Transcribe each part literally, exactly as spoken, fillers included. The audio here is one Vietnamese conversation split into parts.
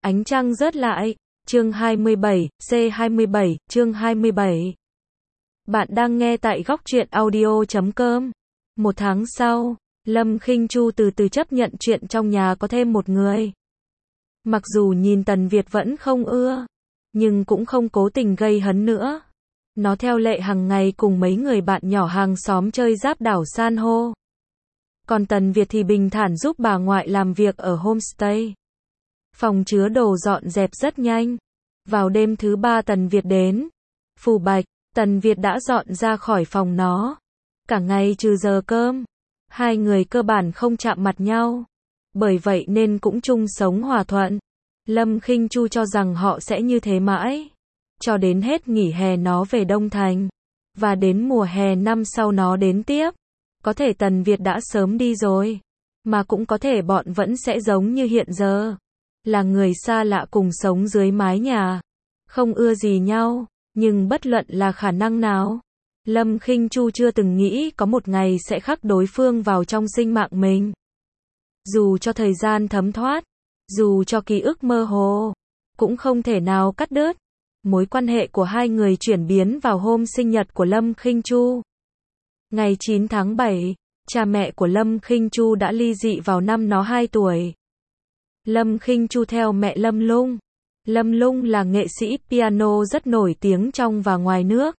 Ánh trăng rớt lại. Chương hai mươi bảy, C hai mươi bảy, chương hai mươi bảy. Bạn đang nghe tại góc truyện audio chấm com. Một tháng sau, Lâm Khinh Chu từ từ chấp nhận chuyện trong nhà có thêm một người. Mặc dù nhìn Tần Việt vẫn không ưa, nhưng cũng không cố tình gây hấn nữa. Nó theo lệ hàng ngày cùng mấy người bạn nhỏ hàng xóm chơi giáp đảo san hô. Còn Tần Việt thì bình thản giúp bà ngoại làm việc ở homestay. Phòng chứa đồ dọn dẹp rất nhanh. Vào đêm thứ ba Tần Việt đến. Phù Bạch, Tần Việt đã dọn ra khỏi phòng nó. Cả ngày trừ giờ cơm, hai người cơ bản không chạm mặt nhau. Bởi vậy nên cũng chung sống hòa thuận. Lâm Khinh Chu cho rằng họ sẽ như thế mãi. Cho đến hết nghỉ hè nó về Đông Thành. Và đến mùa hè năm sau nó đến tiếp. Có thể Tần Việt đã sớm đi rồi. Mà cũng có thể bọn vẫn sẽ giống như hiện giờ. Là người xa lạ cùng sống dưới mái nhà. Không ưa gì nhau. Nhưng bất luận là khả năng nào, Lâm Khinh Chu chưa từng nghĩ có một ngày sẽ khắc đối phương vào trong sinh mạng mình. Dù cho thời gian thấm thoát, dù cho ký ức mơ hồ, cũng không thể nào cắt đứt. Mối quan hệ của hai người chuyển biến vào hôm sinh nhật của Lâm Khinh Chu. Ngày chín tháng bảy, cha mẹ của Lâm Khinh Chu đã ly dị vào năm nó hai tuổi. Lâm Khinh Chu theo mẹ Lâm Lung. Lâm Lung là nghệ sĩ piano rất nổi tiếng trong và ngoài nước.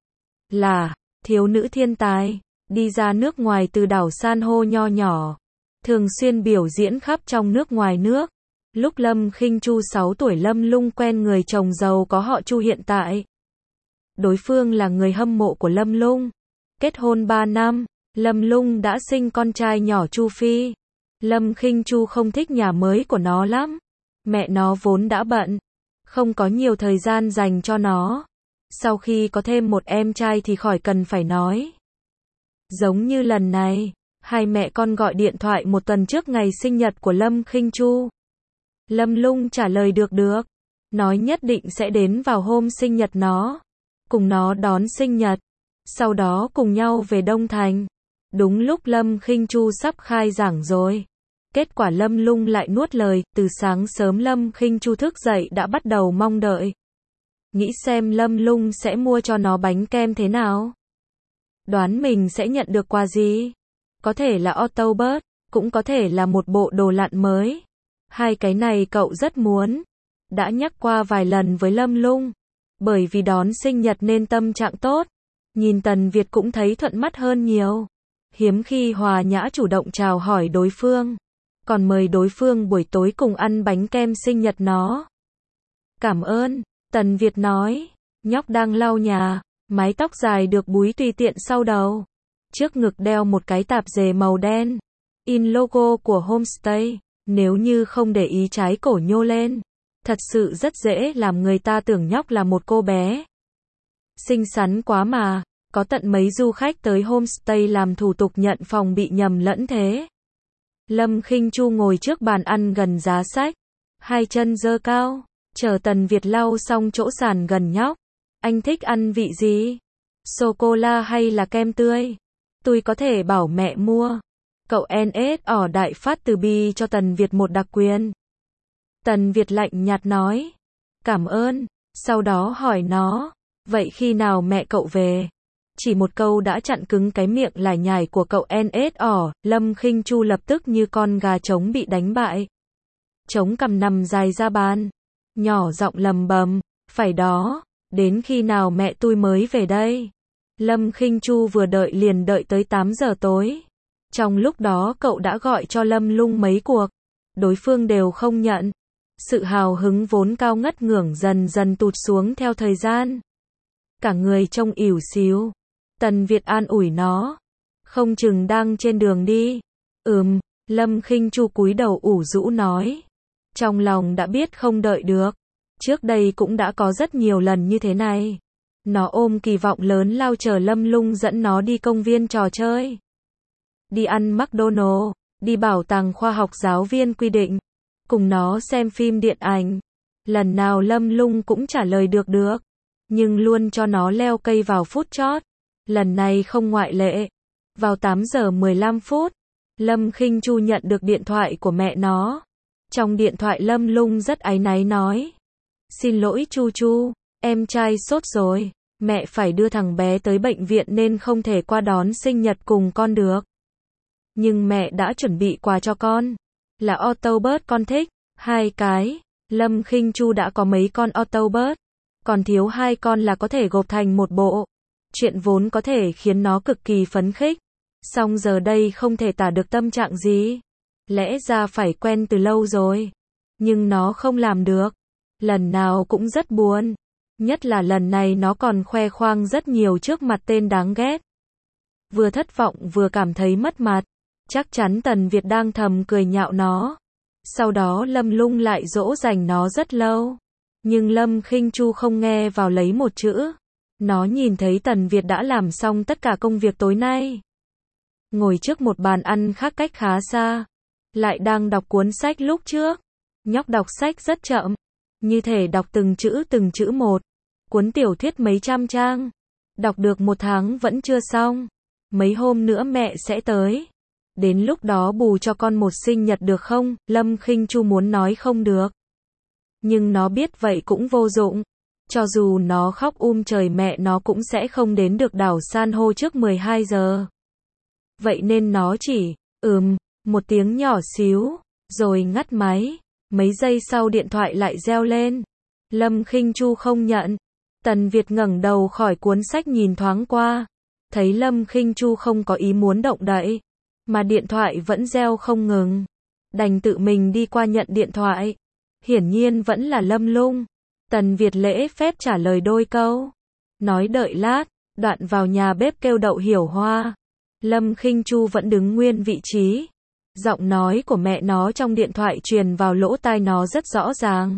Là thiếu nữ thiên tài, đi ra nước ngoài từ đảo san hô nho nhỏ, thường xuyên biểu diễn khắp trong nước ngoài nước. Lúc Lâm Khinh Chu sáu tuổi Lâm Lung quen người chồng giàu có họ Chu hiện tại. Đối phương là người hâm mộ của Lâm Lung. Kết hôn ba năm, Lâm Lung đã sinh con trai nhỏ Chu Phi. Lâm Khinh Chu không thích nhà mới của nó lắm. Mẹ nó vốn đã bận, không có nhiều thời gian dành cho nó. Sau khi có thêm một em trai thì khỏi cần phải nói. Giống như lần này, hai mẹ con gọi điện thoại một tuần trước ngày sinh nhật của Lâm Khinh Chu. Lâm Lung trả lời được được, nói nhất định sẽ đến vào hôm sinh nhật nó, cùng nó đón sinh nhật, sau đó cùng nhau về Đông Thành. Đúng lúc Lâm Khinh Chu sắp khai giảng rồi. Kết quả Lâm Lung lại nuốt lời, từ sáng sớm Lâm Khinh Chu thức dậy đã bắt đầu mong đợi. Nghĩ xem Lâm Lung sẽ mua cho nó bánh kem thế nào. Đoán mình sẽ nhận được quà gì. Có thể là Autobot, cũng có thể là một bộ đồ lặn mới. Hai cái này cậu rất muốn. Đã nhắc qua vài lần với Lâm Lung. Bởi vì đón sinh nhật nên tâm trạng tốt. Nhìn Tần Việt cũng thấy thuận mắt hơn nhiều. Hiếm khi hòa nhã chủ động chào hỏi đối phương. Còn mời đối phương buổi tối cùng ăn bánh kem sinh nhật nó. Cảm ơn, Tần Việt nói. Nhóc đang lau nhà, mái tóc dài được búi tùy tiện sau đầu. Trước ngực đeo một cái tạp dề màu đen. In logo của homestay. Nếu như không để ý trái cổ nhô lên, thật sự rất dễ làm người ta tưởng nhóc là một cô bé. Xinh xắn quá mà, có tận mấy du khách tới homestay làm thủ tục nhận phòng bị nhầm lẫn thế. Lâm Khinh Chu ngồi trước bàn ăn gần giá sách, hai chân giơ cao, chờ Tần Việt lau xong chỗ sàn gần nhóc. Anh thích ăn vị gì? Sô-cô-la hay là kem tươi? Tôi có thể bảo mẹ mua. Cậu en ét ở đại phát từ bi cho Tần Việt một đặc quyền. Tần Việt lạnh nhạt nói. Cảm ơn. Sau đó hỏi nó. Vậy khi nào mẹ cậu về? Chỉ một câu đã chặn cứng cái miệng lải nhải của cậu en ét ở. Lâm Khinh Chu lập tức như con gà trống bị đánh bại. Trống cằm nằm dài ra bàn. Nhỏ giọng lầm bầm. Phải đó. Đến khi nào mẹ tôi mới về đây? Lâm Khinh Chu vừa đợi liền đợi tới tám giờ tối. Trong lúc đó cậu đã gọi cho Lâm Lung mấy cuộc. Đối phương đều không nhận. Sự hào hứng vốn cao ngất ngưởng dần dần tụt xuống theo thời gian. Cả người trông ỉu xìu. Tần Việt an ủi nó. Không chừng đang trên đường đi. Ừm, Lâm Khinh Chu cúi đầu ủ rũ nói. Trong lòng đã biết không đợi được. Trước đây cũng đã có rất nhiều lần như thế này. Nó ôm kỳ vọng lớn lao chờ Lâm Lung dẫn nó đi công viên trò chơi. Đi ăn McDonald's, đi bảo tàng khoa học giáo viên quy định, cùng nó xem phim điện ảnh. Lần nào Lâm Lung cũng trả lời được được, nhưng luôn cho nó leo cây vào phút chót. Lần này không ngoại lệ. Vào tám giờ mười lăm phút, Lâm Khinh Chu nhận được điện thoại của mẹ nó. Trong điện thoại Lâm Lung rất áy náy nói. Xin lỗi Chu Chu, em trai sốt rồi, mẹ phải đưa thằng bé tới bệnh viện nên không thể qua đón sinh nhật cùng con được. Nhưng mẹ đã chuẩn bị quà cho con, là Autobot con thích, hai cái. Lâm Khinh Chu đã có mấy con Autobot, còn thiếu hai con là có thể gộp thành một bộ. Chuyện vốn có thể khiến nó cực kỳ phấn khích, song giờ đây không thể tả được tâm trạng gì. Lẽ ra phải quen từ lâu rồi, nhưng nó không làm được. Lần nào cũng rất buồn, nhất là lần này nó còn khoe khoang rất nhiều trước mặt tên đáng ghét. Vừa thất vọng vừa cảm thấy mất mặt, chắc chắn Tần Việt đang thầm cười nhạo nó. Sau đó Lâm Lung lại dỗ dành nó rất lâu, nhưng Lâm Khinh Chu không nghe vào lấy một chữ. Nó nhìn thấy Tần Việt đã làm xong tất cả công việc tối nay, ngồi trước một bàn ăn khác cách khá xa, lại đang đọc cuốn sách lúc trước. Nhóc đọc sách rất chậm, như thể đọc từng chữ từng chữ một. Cuốn tiểu thuyết mấy trăm trang, đọc được một tháng vẫn chưa xong. Mấy hôm nữa mẹ sẽ tới, đến lúc đó bù cho con một sinh nhật được không? Lâm Khinh Chu muốn nói không được, nhưng nó biết vậy cũng vô dụng. Cho dù nó khóc um trời mẹ nó cũng sẽ không đến được đảo san hô trước mười hai giờ. Vậy nên nó chỉ, ừm, một tiếng nhỏ xíu, rồi ngắt máy. Mấy giây sau điện thoại lại reo lên. Lâm Khinh Chu không nhận. Tần Việt ngẩng đầu khỏi cuốn sách nhìn thoáng qua, thấy Lâm Khinh Chu không có ý muốn động đậy, mà điện thoại vẫn reo không ngừng. Đành tự mình đi qua nhận điện thoại. Hiển nhiên vẫn là Lâm Lung. Tần Việt lễ phép trả lời đôi câu, nói đợi lát, đoạn vào nhà bếp kêu Đậu Hiểu Hoa. Lâm Khinh Chu vẫn đứng nguyên vị trí. Giọng nói của mẹ nó trong điện thoại truyền vào lỗ tai nó rất rõ ràng.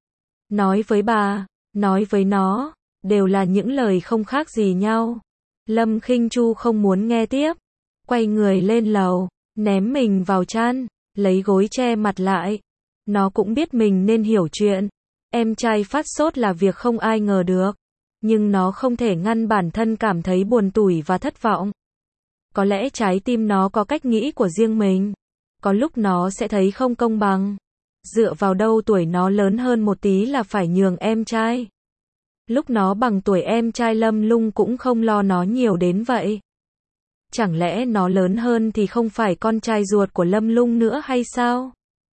Nói với bà, nói với nó, đều là những lời không khác gì nhau. Lâm Khinh Chu không muốn nghe tiếp, quay người lên lầu, ném mình vào chăn, lấy gối che mặt lại. Nó cũng biết mình nên hiểu chuyện. Em trai phát sốt là việc không ai ngờ được, nhưng nó không thể ngăn bản thân cảm thấy buồn tủi và thất vọng. Có lẽ trái tim nó có cách nghĩ của riêng mình. Có lúc nó sẽ thấy không công bằng. Dựa vào đâu tuổi nó lớn hơn một tí là phải nhường em trai. Lúc nó bằng tuổi em trai Lâm Lung cũng không lo nó nhiều đến vậy. Chẳng lẽ nó lớn hơn thì không phải con trai ruột của Lâm Lung nữa hay sao?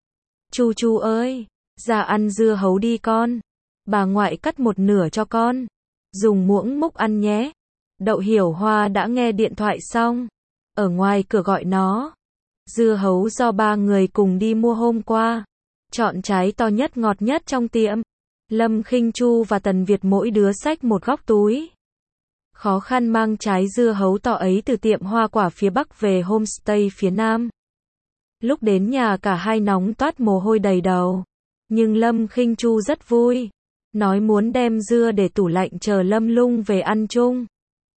Chu Chu ơi, ra ăn dưa hấu đi con. Bà ngoại cắt một nửa cho con. Dùng muỗng múc ăn nhé. Đậu Hiểu Hoa đã nghe điện thoại xong. Ở ngoài cửa gọi nó. Dưa hấu do ba người cùng đi mua hôm qua. Chọn trái to nhất ngọt nhất trong tiệm. Lâm Khinh Chu và Tần Việt mỗi đứa xách một góc túi. Khó khăn mang trái dưa hấu to ấy từ tiệm hoa quả phía Bắc về homestay phía Nam. Lúc đến nhà cả hai nóng toát mồ hôi đầy đầu. Nhưng Lâm Khinh Chu rất vui. Nói muốn đem dưa để tủ lạnh chờ Lâm Lung về ăn chung.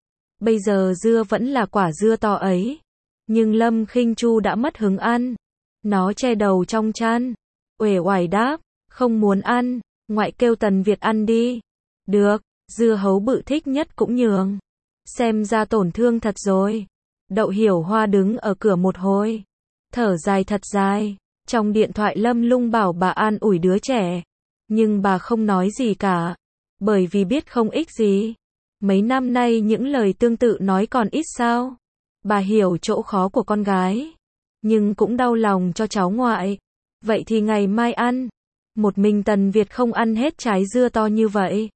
Bây giờ dưa vẫn là quả dưa to ấy. Nhưng Lâm Khinh Chu đã mất hứng ăn. Nó che đầu trong chăn, uể oải đáp, không muốn ăn. Ngoại kêu Tần Việt ăn đi. Được, dưa hấu bự thích nhất cũng nhường. Xem ra tổn thương thật rồi. Đậu Hiểu Hoa đứng ở cửa một hồi, thở dài thật dài. Trong điện thoại Lâm Lung bảo bà an ủi đứa trẻ, nhưng bà không nói gì cả, bởi vì biết không ích gì. Mấy năm nay những lời tương tự nói còn ít sao. Bà hiểu chỗ khó của con gái, nhưng cũng đau lòng cho cháu ngoại. Vậy thì ngày mai ăn. Một mình Tần Việt không ăn hết trái dưa to như vậy.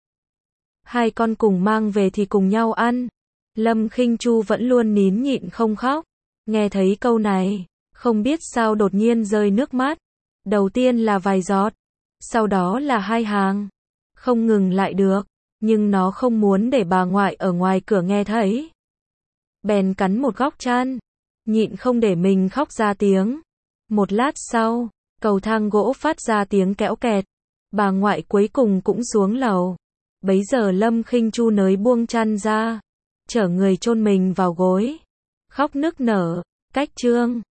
Hai con cùng mang về thì cùng nhau ăn. Lâm Khinh Chu vẫn luôn nín nhịn không khóc. Nghe thấy câu này, không biết sao đột nhiên rơi nước mắt. Đầu tiên là vài giọt, sau đó là hai hàng. Không ngừng lại được, nhưng nó không muốn để bà ngoại ở ngoài cửa nghe thấy. Bèn cắn một góc chăn, nhịn không để mình khóc ra tiếng. Một lát sau, cầu thang gỗ phát ra tiếng kéo kẹt. Bà ngoại cuối cùng cũng xuống lầu. Bấy giờ Lâm Khinh Chu nới buông chăn ra, chở người chôn mình vào gối, khóc nức nở. Cách chương